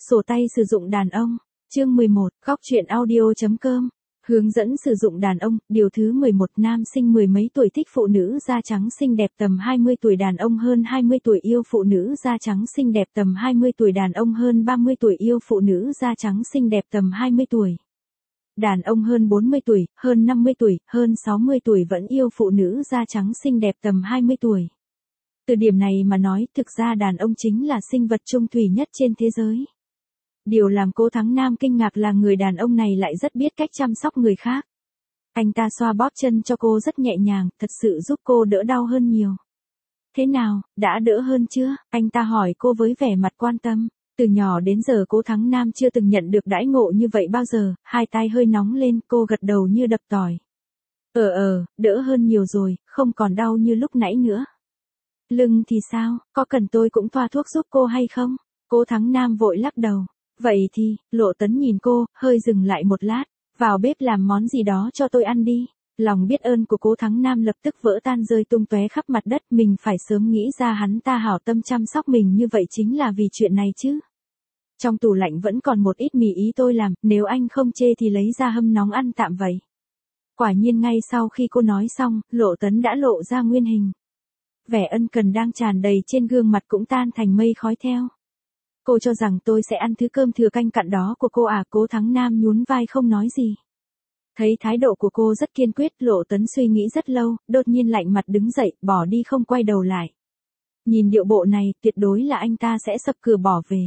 Sổ tay sử dụng đàn ông. Chương 11, góc truyện audio.com. Hướng dẫn sử dụng đàn ông, điều thứ 11, nam sinh mười mấy tuổi thích phụ nữ da trắng xinh đẹp tầm 20 tuổi, đàn ông hơn 20 tuổi yêu phụ nữ da trắng xinh đẹp tầm 20 tuổi, đàn ông hơn 30 tuổi yêu phụ nữ da trắng xinh đẹp tầm 20 tuổi. Đàn ông hơn 40 tuổi, hơn 50 tuổi, hơn 60 tuổi vẫn yêu phụ nữ da trắng xinh đẹp tầm 20 tuổi. Từ điểm này mà nói, thực ra đàn ông chính là sinh vật chung thủy nhất trên thế giới. Điều làm Cố Thắng Nam kinh ngạc là người đàn ông này lại rất biết cách chăm sóc người khác. Anh ta xoa bóp chân cho cô rất nhẹ nhàng, thật sự giúp cô đỡ đau hơn nhiều. Thế nào, đã đỡ hơn chưa? Anh ta hỏi cô với vẻ mặt quan tâm. Từ nhỏ đến giờ Cố Thắng Nam chưa từng nhận được đãi ngộ như vậy bao giờ, hai tay hơi nóng lên, cô gật đầu như đập tỏi. Đỡ hơn nhiều rồi, không còn đau như lúc nãy nữa. Lưng thì sao, có cần tôi cũng thoa thuốc giúp cô hay không? Cố Thắng Nam vội lắc đầu. Vậy thì, Lộ Tấn nhìn cô, hơi dừng lại một lát. Vào bếp làm món gì đó cho tôi ăn đi. Lòng biết ơn của Cố Thắng Nam lập tức vỡ tan rơi tung tóe khắp mặt đất. Mình phải sớm nghĩ ra hắn ta hảo tâm chăm sóc mình như vậy chính là vì chuyện này chứ. Trong tủ lạnh vẫn còn một ít mì ý tôi làm, nếu anh không chê thì lấy ra hâm nóng ăn tạm vậy. Quả nhiên ngay sau khi cô nói xong, Lộ Tấn đã lộ ra nguyên hình. Vẻ ân cần đang tràn đầy trên gương mặt cũng tan thành mây khói theo. Cô cho rằng tôi sẽ ăn thứ cơm thừa canh cặn đó của cô à? Cố Thắng Nam nhún vai không nói gì. Thấy thái độ của cô rất kiên quyết, Lộ Tấn suy nghĩ rất lâu, đột nhiên lạnh mặt đứng dậy, bỏ đi không quay đầu lại. Nhìn điệu bộ này, tuyệt đối là anh ta sẽ sập cửa bỏ về.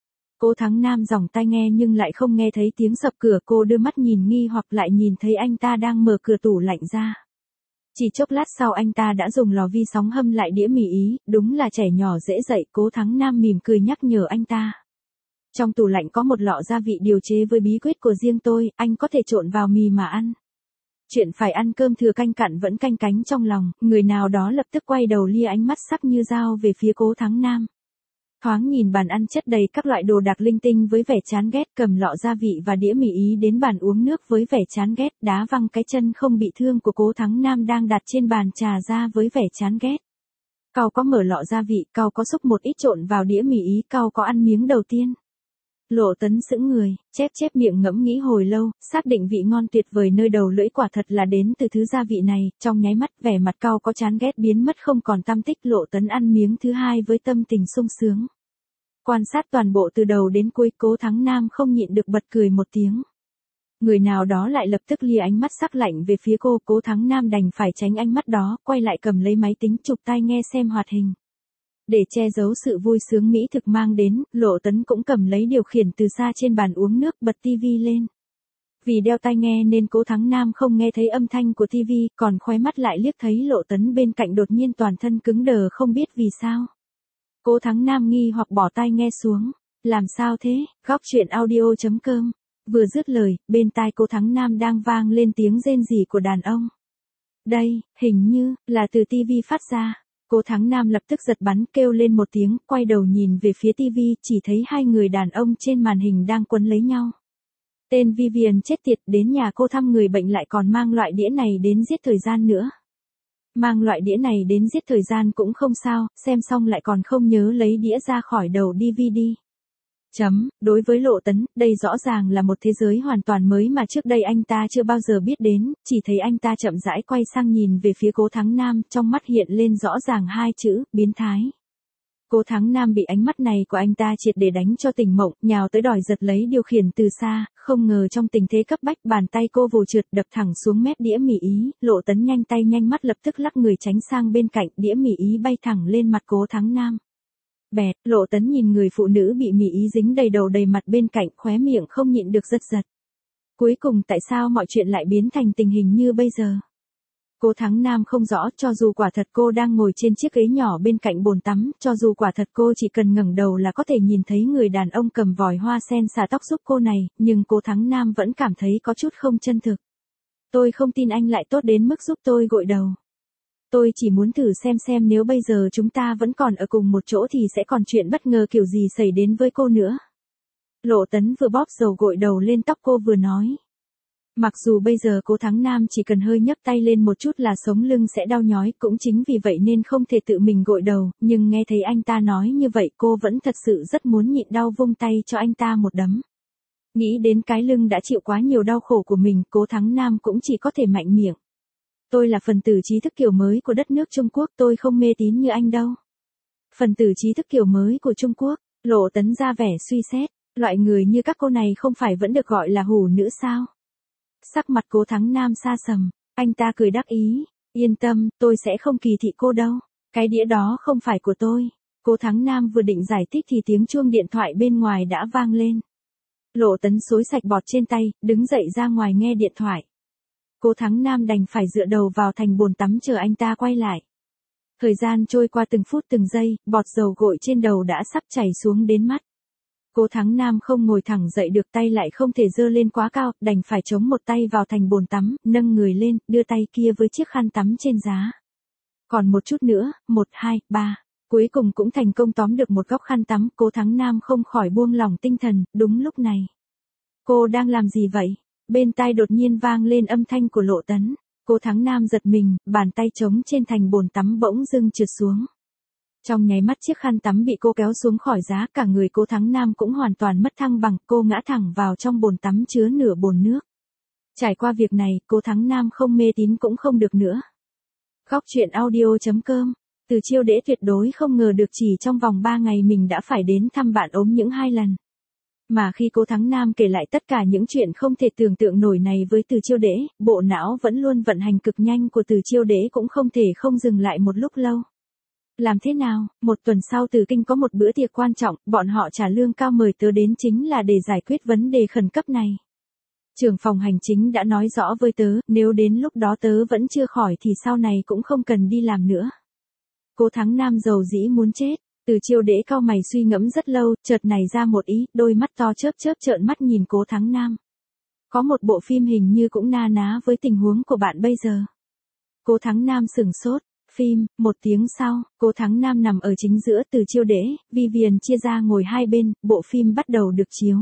Cố Thắng Nam giỏng tai nghe nhưng lại không nghe thấy tiếng sập cửa, cô đưa mắt nhìn nghi hoặc lại nhìn thấy anh ta đang mở cửa tủ lạnh ra. Chỉ chốc lát sau anh ta đã dùng lò vi sóng hâm lại đĩa mì ý, đúng là trẻ nhỏ dễ dậy. Cố Thắng Nam mỉm cười nhắc nhở anh ta. Trong tủ lạnh có một lọ gia vị điều chế với bí quyết của riêng tôi, anh có thể trộn vào mì mà ăn. Chuyện phải ăn cơm thừa canh cặn vẫn canh cánh trong lòng, người nào đó lập tức quay đầu lia ánh mắt sắc như dao về phía Cố Thắng Nam. Thoáng nhìn bàn ăn chất đầy các loại đồ đạc linh tinh với vẻ chán ghét, cầm lọ gia vị và đĩa mì ý đến bàn uống nước với vẻ chán ghét, đá văng cái chân không bị thương của Cố Thắng Nam đang đặt trên bàn trà ra với vẻ chán ghét. Cau có mở lọ gia vị, Cau có xúc một ít trộn vào đĩa mì ý, Cau có ăn miếng đầu tiên. Lộ Tấn sững người, chép miệng ngẫm nghĩ hồi lâu, xác định vị ngon tuyệt vời nơi đầu lưỡi quả thật là đến từ thứ gia vị này, trong nháy mắt vẻ mặt Cau có chán ghét biến mất không còn tăm tích. Lộ Tấn ăn miếng thứ hai với tâm tình sung sướng. Quan sát toàn bộ từ đầu đến cuối, Cố Thắng Nam không nhịn được bật cười một tiếng. Người nào đó lại lập tức lia ánh mắt sắc lạnh về phía cô, Cố Thắng Nam đành phải tránh ánh mắt đó, quay lại cầm lấy máy tính chụp tai nghe xem hoạt hình. Để che giấu sự vui sướng mỹ thực mang đến, Lộ Tấn cũng cầm lấy điều khiển từ xa trên bàn uống nước, bật tivi lên. Vì đeo tai nghe nên Cố Thắng Nam không nghe thấy âm thanh của tivi, còn khóe mắt lại liếc thấy Lộ Tấn bên cạnh đột nhiên toàn thân cứng đờ không biết vì sao. Cố Thắng Nam nghi hoặc bỏ tai nghe xuống. Làm sao thế? Góc truyện audio.com. Vừa dứt lời, bên tai Cố Thắng Nam đang vang lên tiếng rên rỉ của đàn ông. Đây, hình như, là từ tivi phát ra. Cố Thắng Nam lập tức giật bắn, kêu lên một tiếng, quay đầu nhìn về phía tivi, chỉ thấy hai người đàn ông trên màn hình đang quấn lấy nhau. Tên Vivian chết tiệt, đến nhà cô thăm người bệnh lại còn mang loại đĩa này đến giết thời gian nữa. Mang loại đĩa này đến giết thời gian cũng không sao, xem xong lại còn không nhớ lấy đĩa ra khỏi đầu DVD. Đối với Lộ Tấn, đây rõ ràng là một thế giới hoàn toàn mới mà trước đây anh ta chưa bao giờ biết đến, chỉ thấy anh ta chậm rãi quay sang nhìn về phía Cố Thắng Nam, trong mắt hiện lên rõ ràng hai chữ, biến thái. Cố Thắng Nam bị ánh mắt này của anh ta triệt để đánh cho tỉnh mộng, nhào tới đòi giật lấy điều khiển từ xa, không ngờ trong tình thế cấp bách bàn tay cô vồ trượt đập thẳng xuống mép đĩa mì ý. Lộ Tấn nhanh tay nhanh mắt lập tức lắc người tránh sang bên cạnh, đĩa mì ý bay thẳng lên mặt Cố Thắng Nam. Bẹt, Lộ Tấn nhìn người phụ nữ bị mì ý dính đầy đầu đầy mặt bên cạnh, khóe miệng không nhịn được giật. Cuối cùng tại sao mọi chuyện lại biến thành tình hình như bây giờ? Cố Thắng Nam không rõ, cho dù quả thật cô đang ngồi trên chiếc ghế nhỏ bên cạnh bồn tắm, cho dù quả thật cô chỉ cần ngẩng đầu là có thể nhìn thấy người đàn ông cầm vòi hoa sen xả tóc giúp cô này, nhưng Cố Thắng Nam vẫn cảm thấy có chút không chân thực. Tôi không tin anh lại tốt đến mức giúp tôi gội đầu. Tôi chỉ muốn thử xem nếu bây giờ chúng ta vẫn còn ở cùng một chỗ thì sẽ còn chuyện bất ngờ kiểu gì xảy đến với cô nữa. Lộ Tấn vừa bóp dầu gội đầu lên tóc cô vừa nói. Mặc dù bây giờ Cố Thắng Nam chỉ cần hơi nhấc tay lên một chút là sống lưng sẽ đau nhói, cũng chính vì vậy nên không thể tự mình gội đầu, nhưng nghe thấy anh ta nói như vậy cô vẫn thật sự rất muốn nhịn đau vung tay cho anh ta một đấm. Nghĩ đến cái lưng đã chịu quá nhiều đau khổ của mình, Cố Thắng Nam cũng chỉ có thể mạnh miệng. Tôi là phần tử trí thức kiểu mới của đất nước Trung Quốc, tôi không mê tín như anh đâu. Phần tử trí thức kiểu mới của Trung Quốc, Lộ Tấn ra vẻ suy xét, loại người như các cô này không phải vẫn được gọi là hủ nữ sao? Sắc mặt Cố Thắng Nam xa sầm, anh ta cười đắc ý, yên tâm, tôi sẽ không kỳ thị cô đâu, cái đĩa đó không phải của tôi. Cố Thắng Nam vừa định giải thích thì tiếng chuông điện thoại bên ngoài đã vang lên. Lộ Tấn xối sạch bọt trên tay, đứng dậy ra ngoài nghe điện thoại. Cố Thắng Nam đành phải dựa đầu vào thành bồn tắm chờ anh ta quay lại. Thời gian trôi qua từng phút từng giây, bọt dầu gội trên đầu đã sắp chảy xuống đến mắt. Cố Thắng Nam không ngồi thẳng dậy được, tay lại không thể giơ lên quá cao, đành phải chống một tay vào thành bồn tắm, nâng người lên, đưa tay kia với chiếc khăn tắm trên giá. Còn một chút nữa, 1, 2, 3. Cuối cùng cũng thành công tóm được một góc khăn tắm, Cố Thắng Nam không khỏi buông lỏng tinh thần. Đúng lúc này. Cô đang làm gì vậy? Bên tai đột nhiên vang lên âm thanh của Lộ Tấn. Cố Thắng Nam giật mình, bàn tay trống trên thành bồn tắm bỗng dưng trượt xuống. Trong nháy mắt chiếc khăn tắm bị cô kéo xuống khỏi giá, cả người Cố Thắng Nam cũng hoàn toàn mất thăng bằng, cô ngã thẳng vào trong bồn tắm chứa nửa bồn nước. Trải qua việc này, Cố Thắng Nam không mê tín cũng không được nữa. Góc truyện audio.com. Từ Chiêu Đễ tuyệt đối không ngờ được chỉ trong vòng 3 ngày mình đã phải đến thăm bạn ốm những 2 lần. Mà khi Cố Thắng Nam kể lại tất cả những chuyện không thể tưởng tượng nổi này với Từ Chiêu Đễ, bộ não vẫn luôn vận hành cực nhanh của Từ Chiêu Đễ cũng không thể không dừng lại một lúc lâu. Làm thế nào? Một tuần sau Từ Kinh có một bữa tiệc quan trọng, bọn họ trả lương cao mời tớ đến chính là để giải quyết vấn đề khẩn cấp này. Trưởng phòng hành chính đã nói rõ với tớ, nếu đến lúc đó tớ vẫn chưa khỏi thì sau này cũng không cần đi làm nữa. Cố Thắng Nam giàu dĩ muốn chết. Từ Chiêu Đễ cau mày suy ngẫm rất lâu, chợt nảy ra một ý, đôi mắt to chớp chớp trợn mắt nhìn Cố Thắng Nam. Có một bộ phim hình như cũng na ná với tình huống của bạn bây giờ. Cố Thắng Nam sửng sốt. Phim, 1 tiếng sau, Cố Thắng Nam nằm ở chính giữa, Từ Chiêu Đễ, Vivian chia ra ngồi hai bên, bộ phim bắt đầu được chiếu.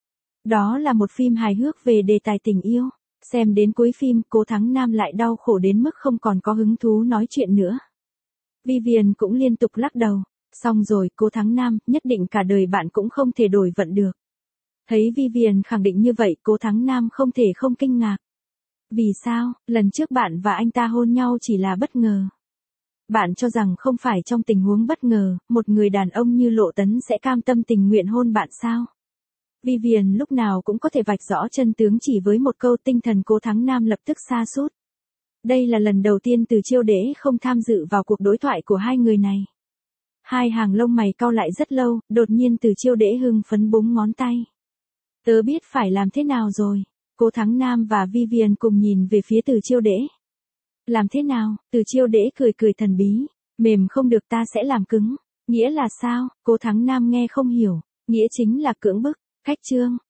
Đó là một phim hài hước về đề tài tình yêu. Xem đến cuối phim, Cố Thắng Nam lại đau khổ đến mức không còn có hứng thú nói chuyện nữa. Vivian cũng liên tục lắc đầu. Xong rồi, Cố Thắng Nam, nhất định cả đời bạn cũng không thể đổi vận được. Thấy Vivian khẳng định như vậy, Cố Thắng Nam không thể không kinh ngạc. Vì sao, lần trước bạn và anh ta hôn nhau chỉ là bất ngờ. Bạn cho rằng không phải trong tình huống bất ngờ, một người đàn ông như Lộ Tấn sẽ cam tâm tình nguyện hôn bạn sao? Vivian lúc nào cũng có thể vạch rõ chân tướng chỉ với một câu, tinh thần Cố Thắng Nam lập tức sa sút. Đây là lần đầu tiên Từ Chiêu Đễ không tham dự vào cuộc đối thoại của hai người này. Hai hàng lông mày cau lại rất lâu, đột nhiên Từ Chiêu Đễ hưng phấn búng ngón tay. Tớ biết phải làm thế nào rồi. Cố Thắng Nam và Vivian cùng nhìn về phía Từ Chiêu Đễ. Làm thế nào? Từ Chiêu Đễ cười cười thần bí. Mềm không được ta sẽ làm cứng. Nghĩa là sao? Cố Thắng Nam nghe không hiểu. Nghĩa chính là cưỡng bức. Khách trương.